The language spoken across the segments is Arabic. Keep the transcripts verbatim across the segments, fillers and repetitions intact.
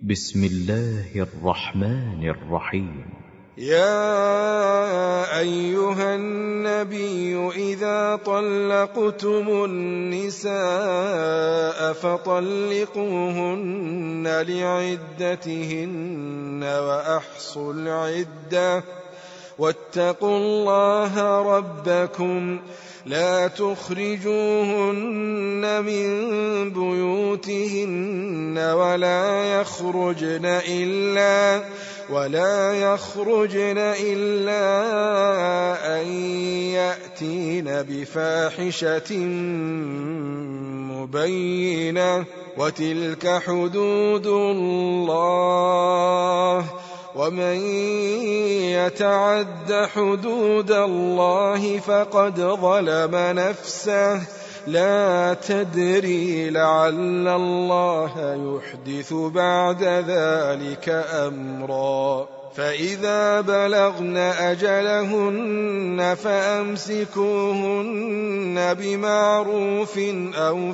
بسم الله الرحمن الرحيم. يا أيها النبي إذا طلقتم النساء فطلقوهن لعدتهن وأحصوا العدة واتقوا الله ربكم لا تخرجوهن من بيوتهن ولا يخرجن إلا ولا يخرجن إلا أن يأتين بفاحشة مبينة وتلك حدود الله ومن يتعد حدود الله فقد ظلم نفسه لا تدري لعل الله يحدث بعد ذلك أمرا فإذا بلغن أجلهن فأمسكوهن بمعروف أو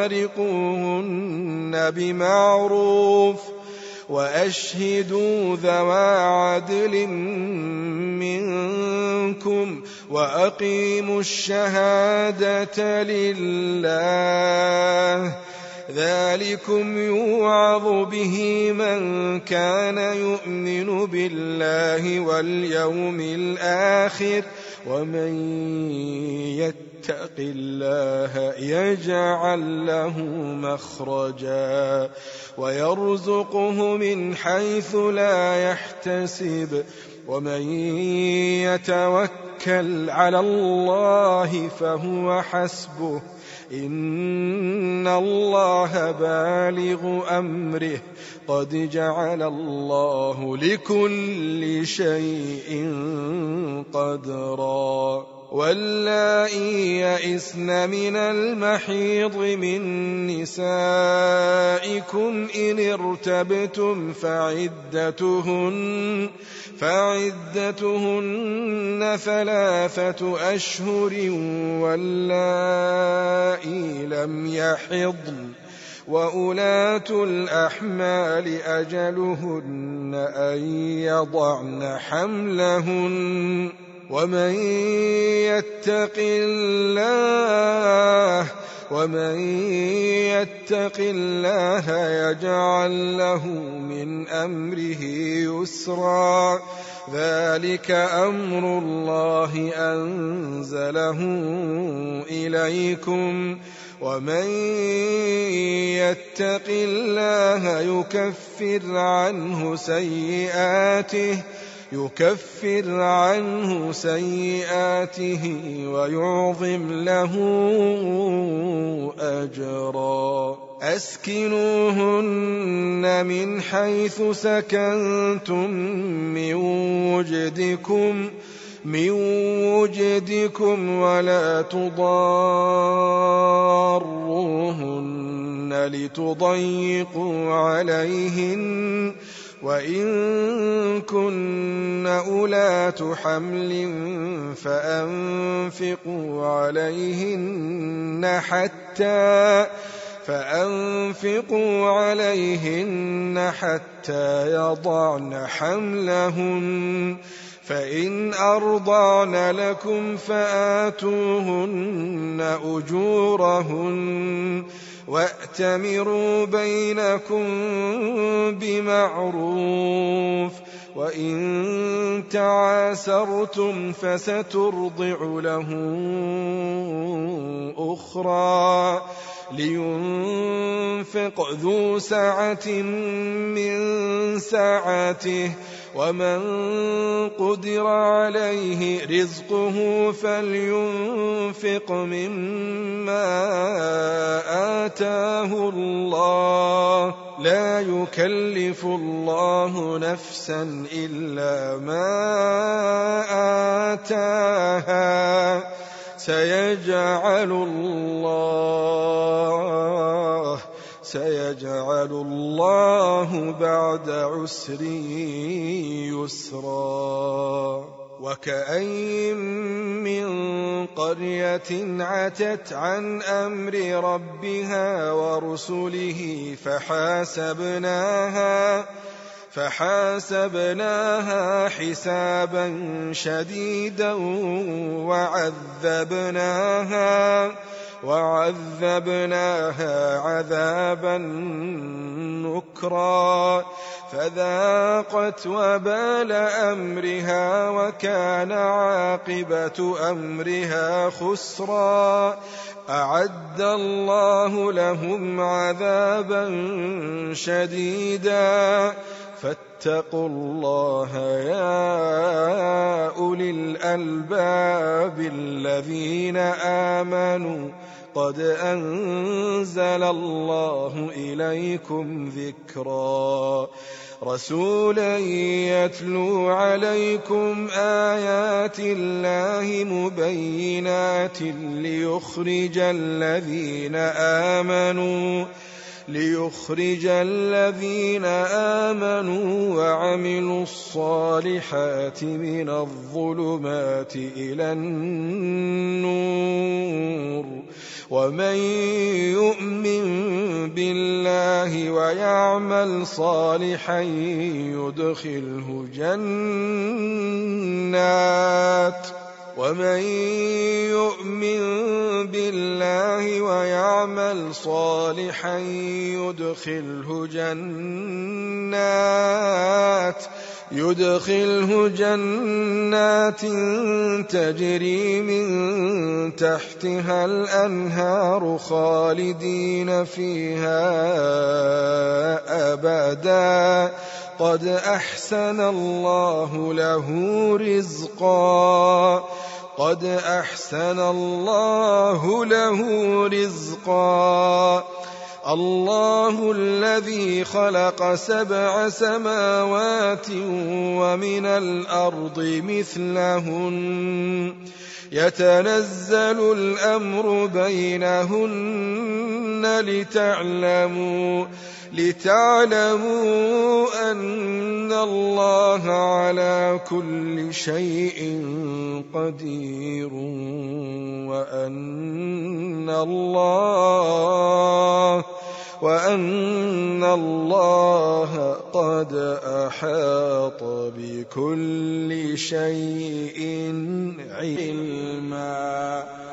فارقوهن بمعروف وأشهدوا ذوى عدل منكم وأقيموا الشهادة لله ذلكم يوعظ به من كان يؤمن بالله واليوم الآخر ومن يتق الله يجعل له مخرجا ويرزقه من حيث لا يحتسب ومن يتوكل على الله فهو حسبه إن الله بالغ أمره قد جعل الله لكل شيء قدرا واللائي يئسن من المحيض من نسائكم إن ارتبتم فعدتهن فعدتهن ثلاثة أشهر واللائي لم يحضن وأولاة الأحمال أجلهن أن يضعن حملهن ومن يتق الله ومن يتق الله يجعل له من أمره يسرا ذلك أمر الله أنزله إليكم ومن يتق الله يكفر عنه سيئاته يكفر عنه سيئاته ويعظم له أجرا أسكنوهن من حيث سكنتم من وجدكم من وجدكم ولا تضاروهن لتضيقوا عليهن وإن كن أولات حمل فأنفقوا عليهن حتى فأنفقوا عليهن حتى يضعن حملهن فإن أرضعن لكم فآتوهن أجورهن وأتمروا بينكم بمعروف وإن تعاسرتم فسترضع له أخرى لينفق ذو سعة من سعته ومن قدر عليه رزقه فلينفق مما آتاه الله لا يكلف الله نفسا إلا ما آتاها سيجعل الله سيجعل الله بعد عسر يسرا. وكأين من قرية عتت عن أمر ربها ورسله فحاسبناها فحاسبناها حسابا شديدا وعذبناها وعذبناها عذابا نكرا فذاقت وبال أمرها وكان عاقبة أمرها خسرا أعد الله لهم عذابا شديدا فاتقوا الله يا أولي الألباب الذين آمنوا قد أنزل الله إليكم ذكرا رسولا يتلو عليكم آيات الله مبينات ليخرج الذين آمنوا ليخرج الذين آمنوا وعملوا الصالحات من الظلمات إلى النور ومن يؤمن بالله ويعمل صالحا يدخله جنات ومن يؤمن بالله ويعمل صالحا يدخله جنات يدخله جنات تجري من تحتها الأنهار خالدين فيها أبدا قد أحسن الله له رزقا قد أحسن الله له رزقا الله الذي خلق سبع سماوات ومن الأرض مثلهن يتنزل الأمر بينهن لتعلموا لتعلموا أن الله على كل شيء قدير وأن الله وأن الله قد أحاط بكل شيء علما.